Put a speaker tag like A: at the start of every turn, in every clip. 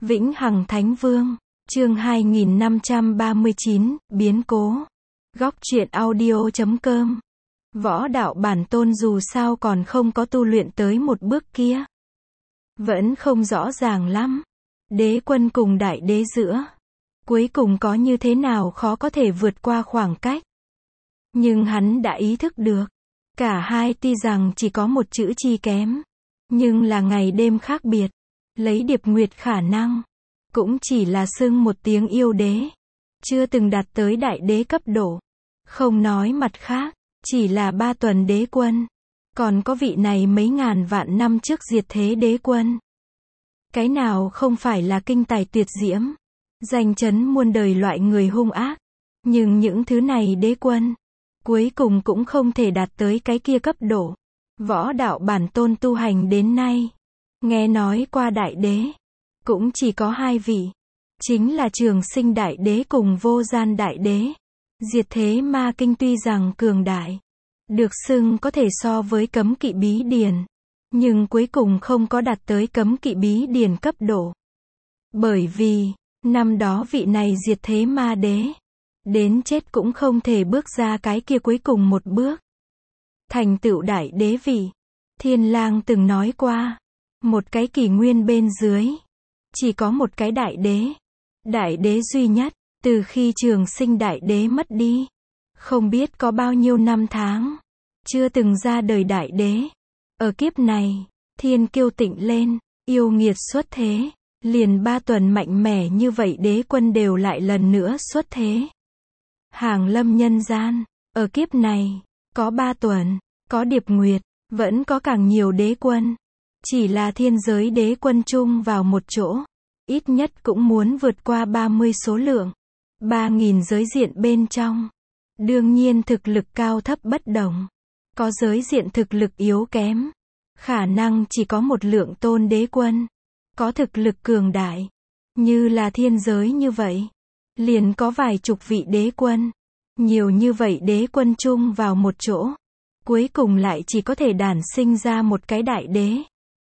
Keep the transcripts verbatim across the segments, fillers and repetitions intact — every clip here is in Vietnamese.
A: Vĩnh Hằng Thánh Vương, chương hai nghìn năm trăm ba mươi chín, biến cố. Góc truyện audio chấm com. Võ đạo bản tôn dù sao còn không có tu luyện tới một bước kia. Vẫn không rõ ràng lắm. Đế quân cùng đại đế giữa. Cuối cùng có như thế nào khó có thể vượt qua khoảng cách. Nhưng hắn đã ý thức được. Cả hai tuy rằng chỉ có một chữ chi kém. Nhưng là ngày đêm khác biệt. Lấy Điệp Nguyệt khả năng. Cũng chỉ là xưng một tiếng yêu đế. Chưa từng đạt tới đại đế cấp độ. Không nói mặt khác. Chỉ là ba tuần đế quân. Còn có vị này mấy ngàn vạn năm trước diệt thế đế quân. Cái nào không phải là kinh tài tuyệt diễm. Danh chấn muôn đời loại người hung ác. Nhưng những thứ này đế quân. Cuối cùng cũng không thể đạt tới cái kia cấp độ. Võ đạo bản tôn tu hành đến nay. Nghe nói qua đại đế. Cũng chỉ có hai vị. Chính là Trường Sinh đại đế cùng Vô Gian đại đế. Diệt thế ma kinh tuy rằng cường đại. Được xưng có thể so với cấm kỵ bí điển. Nhưng cuối cùng không có đạt tới cấm kỵ bí điển cấp độ. Bởi vì, năm đó vị này diệt thế ma đế. Đến chết cũng không thể bước ra cái kia cuối cùng một bước. Thành tựu đại đế vị. Thiên Lang từng nói qua. Một cái kỷ nguyên bên dưới. Chỉ có một cái đại đế. Đại đế duy nhất. Từ khi Trường Sinh đại đế mất đi. Không biết có bao nhiêu năm tháng. Chưa từng ra đời đại đế. Ở kiếp này. Thiên kiêu tịnh lên. Yêu nghiệt xuất thế. Liền ba tuần mạnh mẽ như vậy đế quân đều lại lần nữa xuất thế. Hàng lâm nhân gian. Ở kiếp này. Có ba tuần. Có Điệp Nguyệt. Vẫn có càng nhiều đế quân. Chỉ là thiên giới đế quân chung vào một chỗ. Ít nhất cũng muốn vượt qua ba mươi số lượng. ba nghìn giới diện bên trong. Đương nhiên thực lực cao thấp bất đồng. Có giới diện thực lực yếu kém. Khả năng chỉ có một lượng tôn đế quân. Có thực lực cường đại. Như là thiên giới như vậy. Liền có vài chục vị đế quân. Nhiều như vậy đế quân chung vào một chỗ. Cuối cùng lại chỉ có thể đản sinh ra một cái đại đế.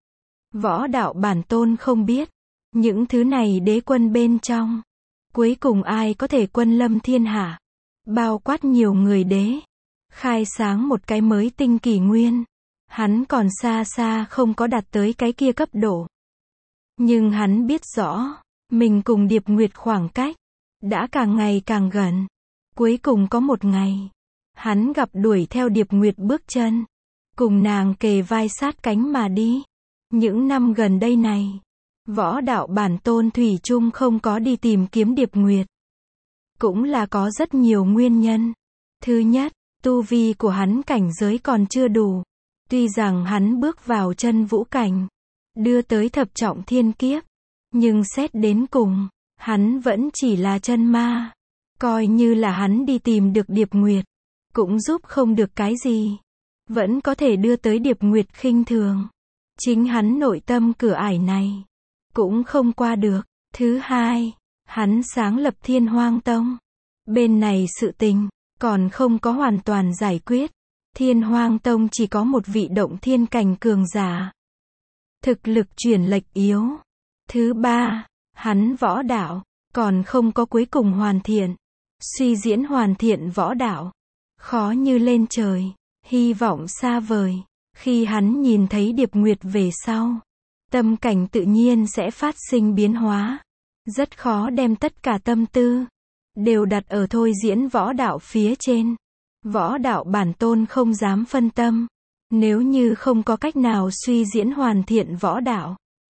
A: Võ đạo bản tôn không biết. Những thứ này đế quân bên trong. Cuối cùng ai có thể quân lâm thiên hạ. Bao quát nhiều người đế. Khai sáng một cái mới tinh kỷ nguyên. Hắn còn xa xa không có đạt tới cái kia cấp độ. Nhưng hắn biết rõ. Mình cùng Điệp Nguyệt khoảng cách. Đã càng ngày càng gần. Cuối cùng có một ngày. Hắn gặp đuổi theo Điệp Nguyệt bước chân. Cùng nàng kề vai sát cánh mà đi. Những năm gần đây này. Võ đạo bản tôn thủy chung không có đi tìm kiếm Điệp Nguyệt. Cũng là có rất nhiều nguyên nhân. Thứ nhất, tu vi của hắn cảnh giới còn chưa đủ. Tuy rằng hắn bước vào chân vũ cảnh. Đưa tới thập trọng thiên kiếp. Nhưng xét đến cùng. Hắn vẫn chỉ là chân ma. Coi như là hắn đi tìm được Điệp Nguyệt. Cũng giúp không được cái gì. Vẫn có thể đưa tới Điệp Nguyệt khinh thường. Chính hắn nội tâm cửa ải này. Cũng không qua được. Thứ hai. Hắn sáng lập Thiên Hoang Tông. Bên này sự tình. Còn không có hoàn toàn giải quyết. Thiên Hoang Tông chỉ có một vị động thiên cảnh cường giả. Thực lực chuyển lệch yếu. Thứ ba. Hắn võ đạo. Còn không có cuối cùng hoàn thiện. Suy diễn hoàn thiện võ đạo. Khó như lên trời. Hy vọng xa vời. Khi hắn nhìn thấy Điệp Nguyệt về sau. Tâm cảnh tự nhiên sẽ phát sinh biến hóa. Rất khó đem tất cả tâm tư. Đều đặt ở thôi diễn võ đạo phía trên. Võ đạo bản tôn không dám phân tâm. Nếu như không có cách nào suy diễn hoàn thiện võ đạo.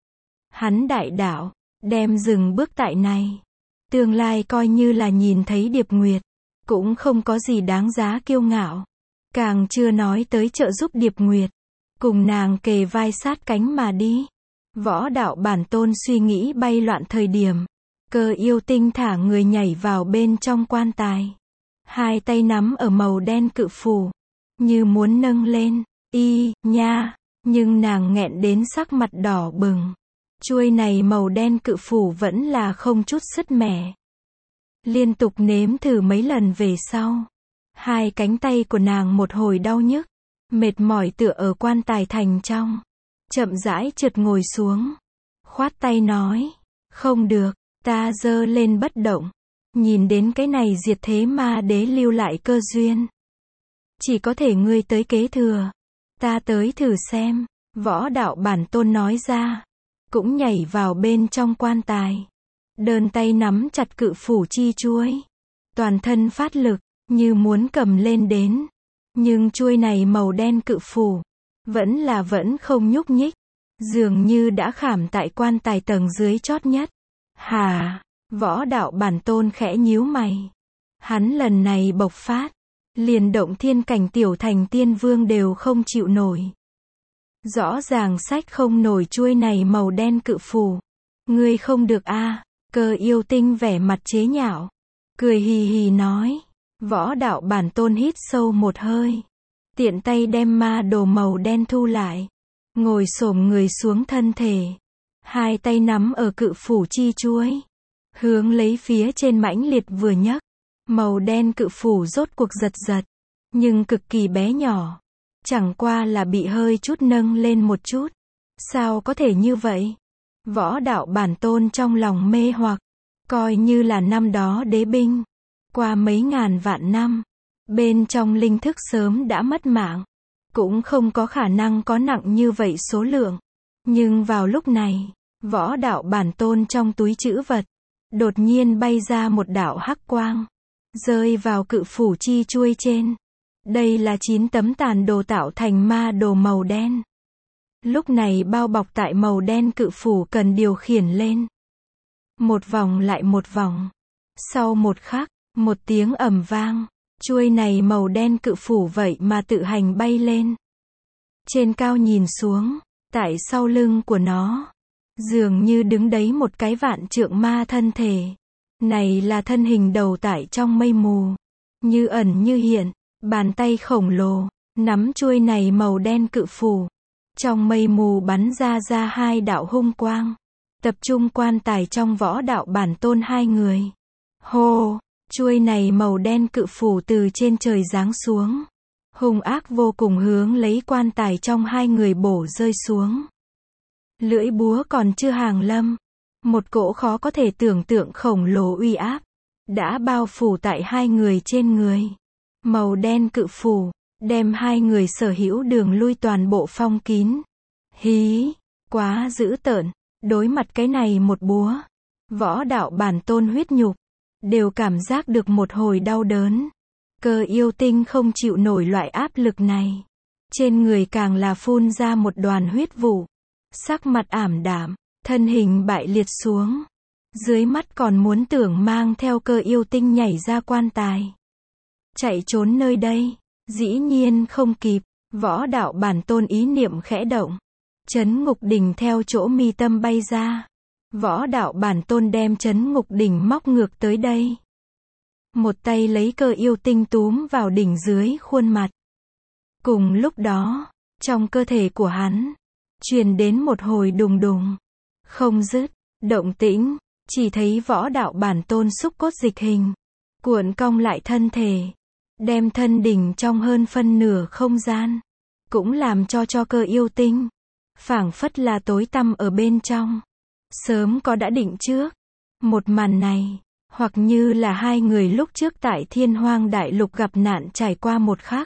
A: Hắn đại đạo. Đem dừng bước tại này. Tương lai coi như là nhìn thấy Điệp Nguyệt. Cũng không có gì đáng giá kiêu ngạo. Càng chưa nói tới trợ giúp Điệp Nguyệt. Cùng nàng kề vai sát cánh mà đi. Võ đạo bản tôn suy nghĩ bay loạn thời điểm. Cơ yêu tinh thả người nhảy vào bên trong quan tài. Hai tay nắm ở màu đen cự phù. Như muốn nâng lên. Y, nha. Nhưng nàng nghẹn đến sắc mặt đỏ bừng. Chuôi này màu đen cự phù vẫn là không chút sứt mẻ. Liên tục nếm thử mấy lần về sau. Hai cánh tay của nàng một hồi đau nhức. Mệt mỏi tựa ở quan tài thành trong. Chậm rãi trượt ngồi xuống. Khoát tay nói. Không được, ta giơ lên bất động. Nhìn đến cái này diệt thế ma đế lưu lại cơ duyên. Chỉ có thể ngươi tới kế thừa. Ta tới thử xem, Võ Đạo Bản Tôn nói ra. Cũng nhảy vào bên trong quan tài. Đơn tay nắm chặt cự phủ chi chuôi. Toàn thân phát lực, như muốn cầm lên đến. Nhưng chuôi này màu đen cự phủ, vẫn là vẫn không nhúc nhích. Dường như đã khảm tại quan tài tầng dưới chót nhất. Hả? Võ Đạo Bản Tôn khẽ nhíu mày. Hắn lần này bộc phát, liền động thiên cảnh tiểu thành tiên vương đều không chịu nổi. Rõ ràng sách không nổi chuôi này màu đen cự phù. Ngươi không được a. Cơ yêu tinh vẻ mặt chế nhạo, cười hì hì nói. Võ Đạo Bản Tôn hít sâu một hơi, tiện tay đem ma đồ màu đen thu lại, ngồi xổm người xuống thân thể, hai tay nắm ở cự phủ chi chuôi, hướng lấy phía trên mãnh liệt vừa nhấc. Màu đen cự phủ rốt cuộc giật giật, nhưng cực kỳ bé nhỏ, chẳng qua là bị hơi chút nâng lên một chút. Sao có thể như vậy? Võ Đạo Bản Tôn trong lòng mê hoặc, coi như là năm đó đế binh, qua mấy ngàn vạn năm, bên trong linh thức sớm đã mất mạng, cũng không có khả năng có nặng như vậy số lượng. Nhưng vào lúc này, Võ Đạo Bản Tôn trong túi trữ vật, đột nhiên bay ra một đạo hắc quang, rơi vào cự phủ chi chuôi trên. Đây là chín tấm tàn đồ tạo thành ma đồ màu đen. Lúc này bao bọc tại màu đen cự phủ cần điều khiển lên. Một vòng lại một vòng. Sau một khắc, một tiếng ầm vang, chuôi này màu đen cự phủ vậy mà tự hành bay lên. Trên cao nhìn xuống, tại sau lưng của nó, dường như đứng đấy một cái vạn trượng ma thân thể. Này là thân hình đầu tại trong mây mù, như ẩn như hiện, bàn tay khổng lồ, nắm chuôi này màu đen cự phủ. Trong mây mù bắn ra ra hai đạo hung quang, tập trung quan tài trong Võ Đạo Bản Tôn hai người. Hô, chuôi này màu đen cự phủ từ trên trời giáng xuống, hung ác vô cùng hướng lấy quan tài trong hai người bổ rơi xuống. Lưỡi búa còn chưa hàng lâm, một cỗ khó có thể tưởng tượng khổng lồ uy áp đã bao phủ tại hai người trên người. Màu đen cự phủ đem hai người sở hữu đường lui toàn bộ phong kín. Hí, quá dữ tợn, đối mặt cái này một búa, Võ Đạo Bản Tôn huyết nhục đều cảm giác được một hồi đau đớn. Cơ yêu tinh không chịu nổi loại áp lực này, trên người càng là phun ra một đoàn huyết vụ, sắc mặt ảm đạm, thân hình bại liệt xuống. Dưới mắt còn muốn tưởng mang theo cơ yêu tinh nhảy ra quan tài, chạy trốn nơi đây, dĩ nhiên không kịp. Võ Đạo Bản Tôn ý niệm khẽ động, Chấn Ngục Đỉnh theo chỗ mi tâm bay ra. Võ Đạo Bản Tôn đem Chấn Ngục Đỉnh móc ngược tới đây, một tay lấy cơ yêu tinh túm vào đỉnh dưới khuôn mặt. Cùng lúc đó, trong cơ thể của hắn truyền đến một hồi đùng đùng không dứt động tĩnh. Chỉ thấy Võ Đạo Bản Tôn xúc cốt dịch hình, cuộn cong lại thân thể, đem thân đỉnh trong hơn phân nửa không gian, cũng làm cho cho cơ yêu tinh, phảng phất là tối tăm ở bên trong. Sớm có đã định trước. Một màn này, hoặc như là hai người lúc trước tại Thiên Hoang Đại Lục gặp nạn trải qua một khắc.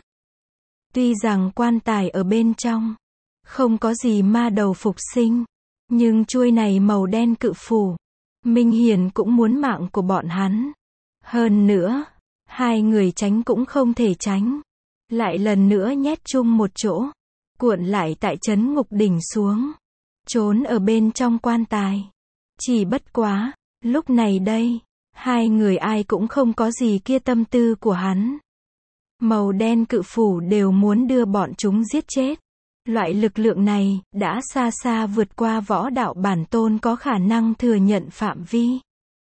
A: Tuy rằng quan tài ở bên trong, không có gì ma đầu phục sinh, nhưng chuôi này màu đen cự phủ, minh hiển cũng muốn mạng của bọn hắn. Hơn nữa, hai người tránh cũng không thể tránh, lại lần nữa nhét chung một chỗ, cuộn lại tại Chấn Ngục Đỉnh xuống, trốn ở bên trong quan tài. Chỉ bất quá, lúc này đây, hai người ai cũng không có gì kia tâm tư của hắn. Màu đen cự phủ đều muốn đưa bọn chúng giết chết. Loại lực lượng này, đã xa xa vượt qua Võ Đạo Bản Tôn có khả năng thừa nhận phạm vi.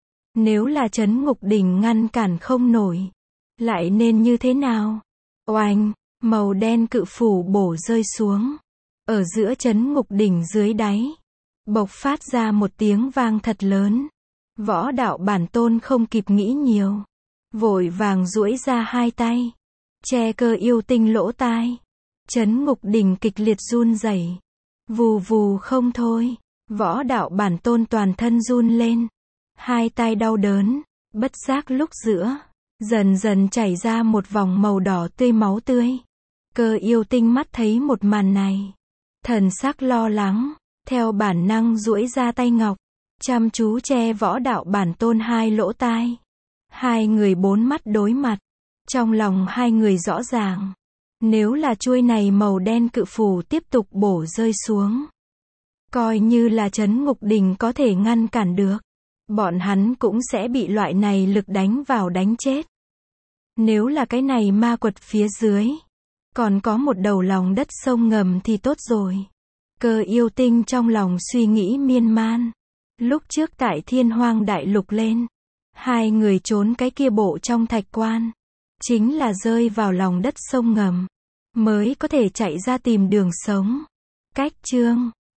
A: Nếu là Chấn Ngục Đỉnh ngăn cản không nổi, lại nên như thế nào? Oanh, màu đen cự phủ bổ rơi xuống. Ở giữa Chấn Ngục Đỉnh dưới đáy, bộc phát ra một tiếng vang thật lớn. Võ Đạo Bản Tôn không kịp nghĩ nhiều, vội vàng duỗi ra hai tay, che cơ yêu tinh lỗ tai. Chấn Ngục Đỉnh kịch liệt run rẩy, vù vù không thôi. Võ đạo bản tôn toàn thân run lên. Hai tay đau đớn, bất giác lúc giữa, dần dần chảy ra một vòng màu đỏ tươi máu tươi. Cơ yêu tinh mắt thấy một màn này. Thần sắc lo lắng, theo bản năng duỗi ra tay ngọc, chăm chú che võ đạo bản tôn hai lỗ tai. Hai người bốn mắt đối mặt. Trong lòng hai người rõ ràng. Nếu là chuôi này màu đen cự phù tiếp tục bổ rơi xuống, coi như là trấn ngục đình có thể ngăn cản được, bọn hắn cũng sẽ bị loại này lực đánh vào đánh chết. Nếu là cái này ma quật phía dưới, còn có một đầu lòng đất sông ngầm thì tốt rồi. Cơ yêu tinh trong lòng suy nghĩ miên man. Lúc trước tại Thiên Hoang Đại Lục lên, hai người trốn cái kia bộ trong thạch quan, chính là rơi vào lòng đất sông ngầm, mới có thể chạy ra tìm đường sống. Cách chương